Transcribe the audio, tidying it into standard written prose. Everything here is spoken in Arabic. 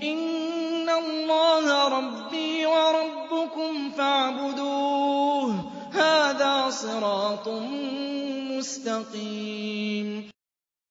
إِنَّ اللَّهَ رَبِّي وَرَبُّكُمْ فَاعْبُدُوهُ ۚ هَٰذَا صِرَاطٌ مُّسْتَقِيمٌ